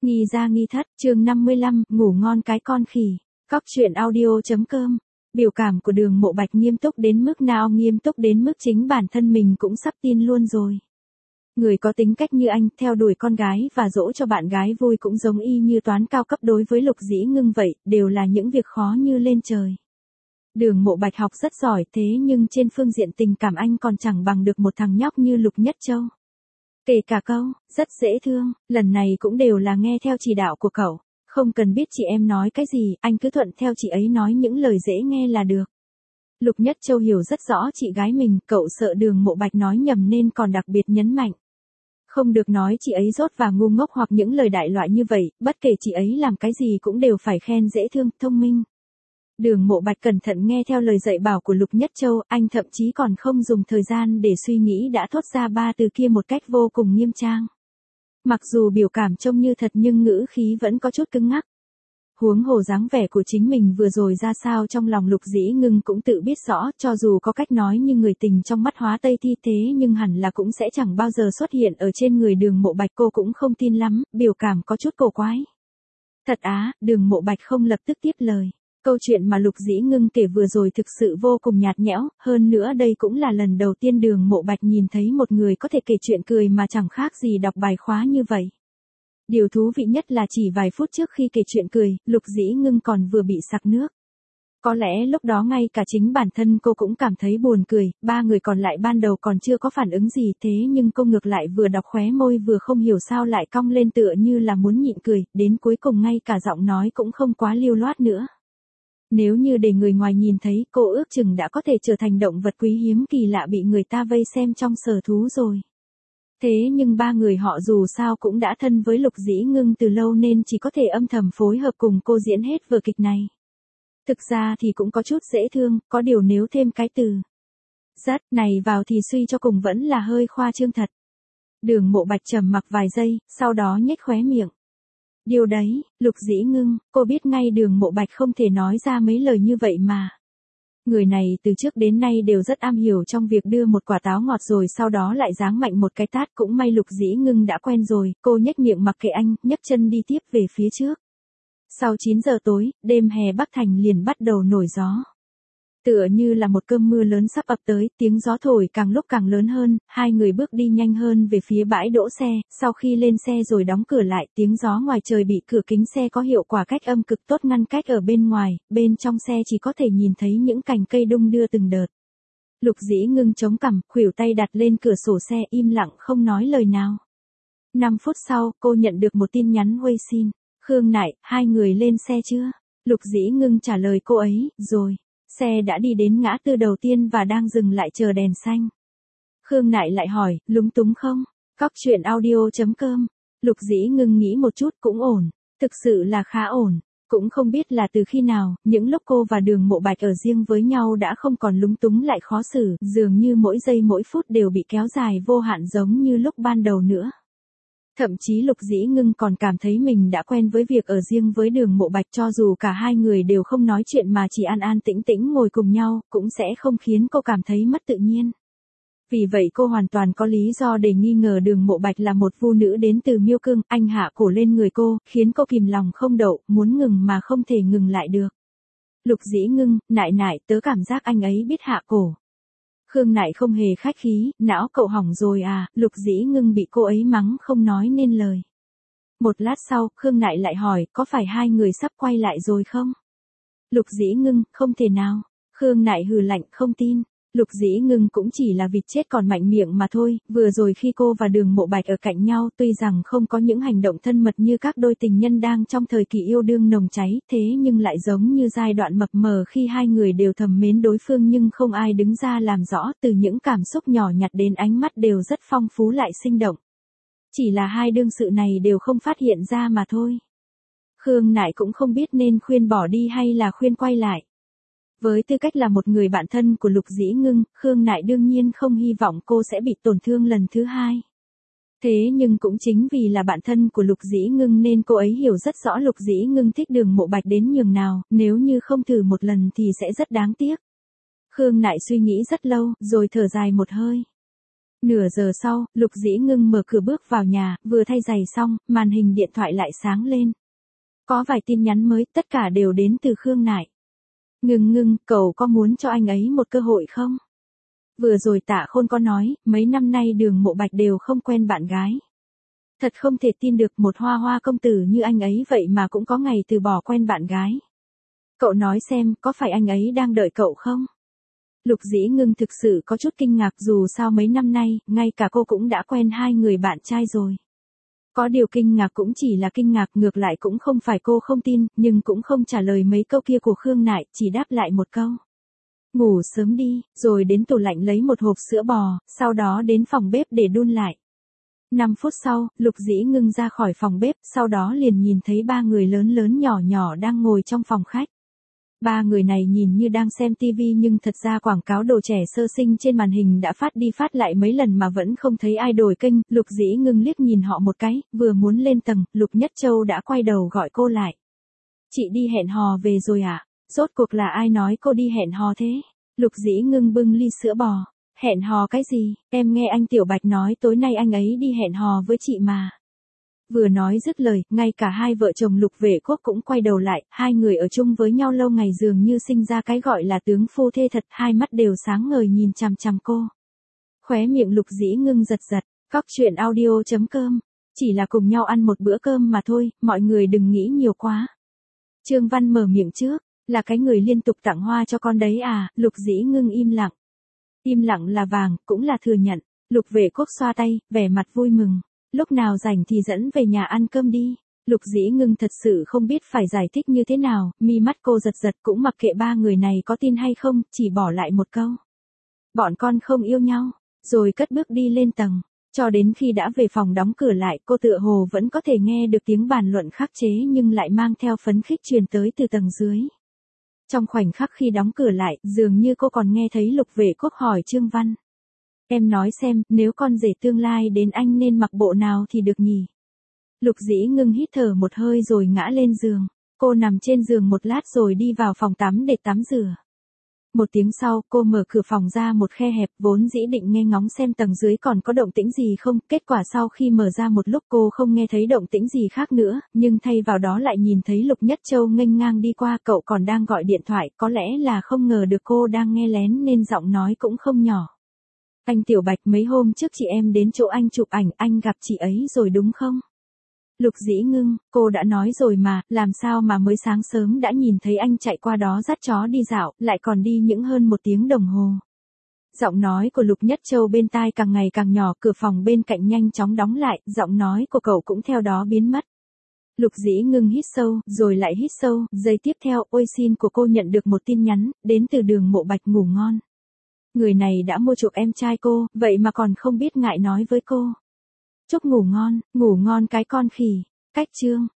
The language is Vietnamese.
Nghi ra nghi thất, chương 55, ngủ ngon cái con khỉ. Cóc truyện audio.com. Biểu cảm của Đường Mộ Bạch nghiêm túc đến mức nào, nghiêm túc đến mức chính bản thân mình cũng sắp tin luôn rồi. Người có tính cách như anh, theo đuổi con gái và dỗ cho bạn gái vui cũng giống y như toán cao cấp đối với Lục Dĩ Ngưng vậy, đều là những việc khó như lên trời. Đường Mộ Bạch học rất giỏi thế nhưng trên phương diện tình cảm anh còn chẳng bằng được một thằng nhóc như Lục Nhất Châu. Kể cả câu, rất dễ thương, lần này cũng đều là nghe theo chỉ đạo của cậu. Không cần biết chị em nói cái gì, anh cứ thuận theo chị ấy nói những lời dễ nghe là được. Lục Nhất Châu hiểu rất rõ chị gái mình, cậu sợ Đường Mộ Bạch nói nhầm nên còn đặc biệt nhấn mạnh. Không được nói chị ấy dốt và ngu ngốc hoặc những lời đại loại như vậy, bất kể chị ấy làm cái gì cũng đều phải khen dễ thương, thông minh. Đường Mộ Bạch cẩn thận nghe theo lời dạy bảo của Lục Nhất Châu, anh thậm chí còn không dùng thời gian để suy nghĩ đã thốt ra ba từ kia một cách vô cùng nghiêm trang. Mặc dù biểu cảm trông như thật nhưng ngữ khí vẫn có chút cứng ngắc. Huống hồ dáng vẻ của chính mình vừa rồi ra sao trong lòng Lục Dĩ Ngưng cũng tự biết rõ, cho dù có cách nói như người tình trong mắt hóa tây thi thế nhưng hẳn là cũng sẽ chẳng bao giờ xuất hiện ở trên người Đường Mộ Bạch, cô cũng không tin lắm, biểu cảm có chút cổ quái. Thật á, Đường Mộ Bạch không lập tức tiếp lời. Câu chuyện mà Lục Dĩ Ngưng kể vừa rồi thực sự vô cùng nhạt nhẽo, hơn nữa đây cũng là lần đầu tiên Đường Mộ Bạch nhìn thấy một người có thể kể chuyện cười mà chẳng khác gì đọc bài khóa như vậy. Điều thú vị nhất là chỉ vài phút trước khi kể chuyện cười, Lục Dĩ Ngưng còn vừa bị sặc nước. Có lẽ lúc đó ngay cả chính bản thân cô cũng cảm thấy buồn cười, ba người còn lại ban đầu còn chưa có phản ứng gì thế nhưng cô ngược lại vừa đọc khóe môi vừa không hiểu sao lại cong lên tựa như là muốn nhịn cười, đến cuối cùng ngay cả giọng nói cũng không quá lưu loát nữa. Nếu như để người ngoài nhìn thấy, cô ước chừng đã có thể trở thành động vật quý hiếm kỳ lạ bị người ta vây xem trong sở thú rồi. Thế nhưng ba người họ dù sao cũng đã thân với Lục Dĩ Ngưng từ lâu nên chỉ có thể âm thầm phối hợp cùng cô diễn hết vở kịch này. Thực ra thì cũng có chút dễ thương, có điều nếu thêm cái từ rất này vào thì suy cho cùng vẫn là hơi khoa trương thật. Đường Mộ Bạch trầm mặc vài giây, sau đó nhếch khóe miệng. Điều đấy, Lục Dĩ Ngưng, cô biết ngay Đường Mộ Bạch không thể nói ra mấy lời như vậy mà. Người này từ trước đến nay đều rất am hiểu trong việc đưa một quả táo ngọt rồi sau đó lại giáng mạnh một cái tát, cũng may Lục Dĩ Ngưng đã quen rồi, cô nhếch miệng mặc kệ anh, nhấc chân đi tiếp về phía trước. Sau 9 giờ tối, đêm hè Bắc Thành liền bắt đầu nổi gió. Tựa như là một cơn mưa lớn sắp ập tới, tiếng gió thổi càng lúc càng lớn hơn, hai người bước đi nhanh hơn về phía bãi đỗ xe, sau khi lên xe rồi đóng cửa lại, tiếng gió ngoài trời bị cửa kính xe có hiệu quả cách âm cực tốt ngăn cách ở bên ngoài, bên trong xe chỉ có thể nhìn thấy những cành cây đung đưa từng đợt. Lục Dĩ Ngưng chống cằm, khuỷu tay đặt lên cửa sổ xe im lặng không nói lời nào. 5 phút sau, cô nhận được một tin nhắn WeChat. Khương Nại, hai người lên xe chưa? Lục Dĩ Ngưng trả lời cô ấy, rồi. Xe đã đi đến ngã tư đầu tiên và đang dừng lại chờ đèn xanh. Khương Nại lại hỏi, lúng túng không? Cóc truyện audio.com. Lục Dĩ Ngưng nghĩ một chút cũng ổn. Thực sự là khá ổn. Cũng không biết là từ khi nào, những lúc cô và Đường Mộ Bạch ở riêng với nhau đã không còn lúng túng lại khó xử, dường như mỗi giây mỗi phút đều bị kéo dài vô hạn giống như lúc ban đầu nữa. Thậm chí Lục Dĩ Ngưng còn cảm thấy mình đã quen với việc ở riêng với Đường Mộ Bạch, cho dù cả hai người đều không nói chuyện mà chỉ an an tĩnh tĩnh ngồi cùng nhau, cũng sẽ không khiến cô cảm thấy mất tự nhiên. Vì vậy cô hoàn toàn có lý do để nghi ngờ Đường Mộ Bạch là một vu nữ đến từ Miêu Cương, anh hạ cổ lên người cô, khiến cô kìm lòng không đậu, muốn ngừng mà không thể ngừng lại được. Lục Dĩ Ngưng, nại nại, tớ cảm giác anh ấy biết hạ cổ. Khương Nại không hề khách khí, não cậu hỏng rồi à, Lục Dĩ Ngưng bị cô ấy mắng không nói nên lời. Một lát sau, Khương Nại lại hỏi, có phải hai người sắp quay lại rồi không? Lục Dĩ Ngưng, không thể nào. Khương Nại hừ lạnh, không tin. Lục Dĩ Ngưng cũng chỉ là vịt chết còn mạnh miệng mà thôi, vừa rồi khi cô và Đường Mộ Bạch ở cạnh nhau tuy rằng không có những hành động thân mật như các đôi tình nhân đang trong thời kỳ yêu đương nồng cháy, thế nhưng lại giống như giai đoạn mập mờ khi hai người đều thầm mến đối phương nhưng không ai đứng ra làm rõ, từ những cảm xúc nhỏ nhặt đến ánh mắt đều rất phong phú lại sinh động. Chỉ là hai đương sự này đều không phát hiện ra mà thôi. Khương Nại cũng không biết nên khuyên bỏ đi hay là khuyên quay lại. Với tư cách là một người bạn thân của Lục Dĩ Ngưng, Khương Nại đương nhiên không hy vọng cô sẽ bị tổn thương lần thứ hai. Thế nhưng cũng chính vì là bạn thân của Lục Dĩ Ngưng nên cô ấy hiểu rất rõ Lục Dĩ Ngưng thích Đường Mộ Bạch đến nhường nào, nếu như không thử một lần thì sẽ rất đáng tiếc. Khương Nại suy nghĩ rất lâu, rồi thở dài một hơi. Nửa giờ sau, Lục Dĩ Ngưng mở cửa bước vào nhà, vừa thay giày xong, màn hình điện thoại lại sáng lên. Có vài tin nhắn mới, tất cả đều đến từ Khương Nại. Ngưng, cậu có muốn cho anh ấy một cơ hội không? Vừa rồi Tạ Khôn có nói, mấy năm nay Đường Mộ Bạch đều không quen bạn gái. Thật không thể tin được một hoa hoa công tử như anh ấy vậy mà cũng có ngày từ bỏ quen bạn gái. Cậu nói xem, có phải anh ấy đang đợi cậu không? Lục Dĩ Ngưng thực sự có chút kinh ngạc, dù sao mấy năm nay, ngay cả cô cũng đã quen 2 người bạn trai rồi. Có điều kinh ngạc cũng chỉ là kinh ngạc, ngược lại cũng không phải cô không tin, nhưng cũng không trả lời mấy câu kia của Khương Nại, chỉ đáp lại một câu. Ngủ sớm đi, rồi đến tủ lạnh lấy một hộp sữa bò, sau đó đến phòng bếp để đun lại. 5 phút sau, Lục Dĩ Ngưng ra khỏi phòng bếp, sau đó liền nhìn thấy 3 người lớn lớn nhỏ nhỏ đang ngồi trong phòng khách. 3 người này nhìn như đang xem tivi nhưng thật ra quảng cáo đồ trẻ sơ sinh trên màn hình đã phát đi phát lại mấy lần mà vẫn không thấy ai đổi kênh. Lục Dĩ Ngưng liếc nhìn họ một cái, vừa muốn lên tầng, Lục Nhất Châu đã quay đầu gọi cô lại. Chị đi hẹn hò về rồi à? Rốt cuộc là ai nói cô đi hẹn hò thế? Lục Dĩ Ngưng bưng ly sữa bò. Hẹn hò cái gì? Em nghe anh Tiểu Bạch nói tối nay anh ấy đi hẹn hò với chị mà. Vừa nói dứt lời, ngay cả hai vợ chồng Lục Vệ Quốc cũng quay đầu lại, hai người ở chung với nhau lâu ngày dường như sinh ra cái gọi là tướng phu thê thật, hai mắt đều sáng ngời nhìn chằm chằm cô. Khóe miệng Lục Dĩ Ngưng giật giật, cóc truyện audio.com, chỉ là cùng nhau ăn một bữa cơm mà thôi, mọi người đừng nghĩ nhiều quá. Trương Văn mở miệng trước, là cái người liên tục tặng hoa cho con đấy à? Lục Dĩ Ngưng im lặng. Im lặng là vàng, cũng là thừa nhận. Lục Vệ Quốc xoa tay, vẻ mặt vui mừng. Lúc nào rảnh thì dẫn về nhà ăn cơm đi. Lục Dĩ Ngưng thật sự không biết phải giải thích như thế nào, mi mắt cô giật giật, cũng mặc kệ 3 người này có tin hay không, chỉ bỏ lại một câu. Bọn con không yêu nhau, rồi cất bước đi lên tầng. Cho đến khi đã về phòng đóng cửa lại, cô tựa hồ vẫn có thể nghe được tiếng bàn luận khắc chế nhưng lại mang theo phấn khích truyền tới từ tầng dưới. Trong khoảnh khắc khi đóng cửa lại, dường như cô còn nghe thấy Lục Vệ Quốc hỏi Trương Văn. Em nói xem, nếu con rể tương lai đến anh nên mặc bộ nào thì được nhỉ? Lục Dĩ Ngưng hít thở một hơi rồi ngã lên giường. Cô nằm trên giường một lát rồi đi vào phòng tắm để tắm rửa. Một tiếng sau, cô mở cửa phòng ra một khe hẹp, vốn dĩ định nghe ngóng xem tầng dưới còn có động tĩnh gì không, kết quả sau khi mở ra một lúc cô không nghe thấy động tĩnh gì khác nữa, nhưng thay vào đó lại nhìn thấy Lục Nhất Châu nghênh ngang đi qua, cậu còn đang gọi điện thoại, có lẽ là không ngờ được cô đang nghe lén nên giọng nói cũng không nhỏ. Anh Tiểu Bạch, mấy hôm trước chị em đến chỗ anh chụp ảnh, anh gặp chị ấy rồi đúng không? Lục Dĩ Ngưng, cô đã nói rồi mà, làm sao mà mới sáng sớm đã nhìn thấy anh chạy qua đó dắt chó đi dạo, lại còn đi những hơn 1 tiếng đồng hồ. Giọng nói của Lục Nhất Châu bên tai càng ngày càng nhỏ, cửa phòng bên cạnh nhanh chóng đóng lại, giọng nói của cậu cũng theo đó biến mất. Lục Dĩ Ngưng hít sâu, rồi lại hít sâu, giây tiếp theo, ôi xin của cô nhận được một tin nhắn, đến từ Đường Mộ Bạch ngủ ngon. Người này đã mua chuộc em trai cô, vậy mà còn không biết ngại nói với cô. Chúc ngủ ngon cái con khỉ. Cách chương.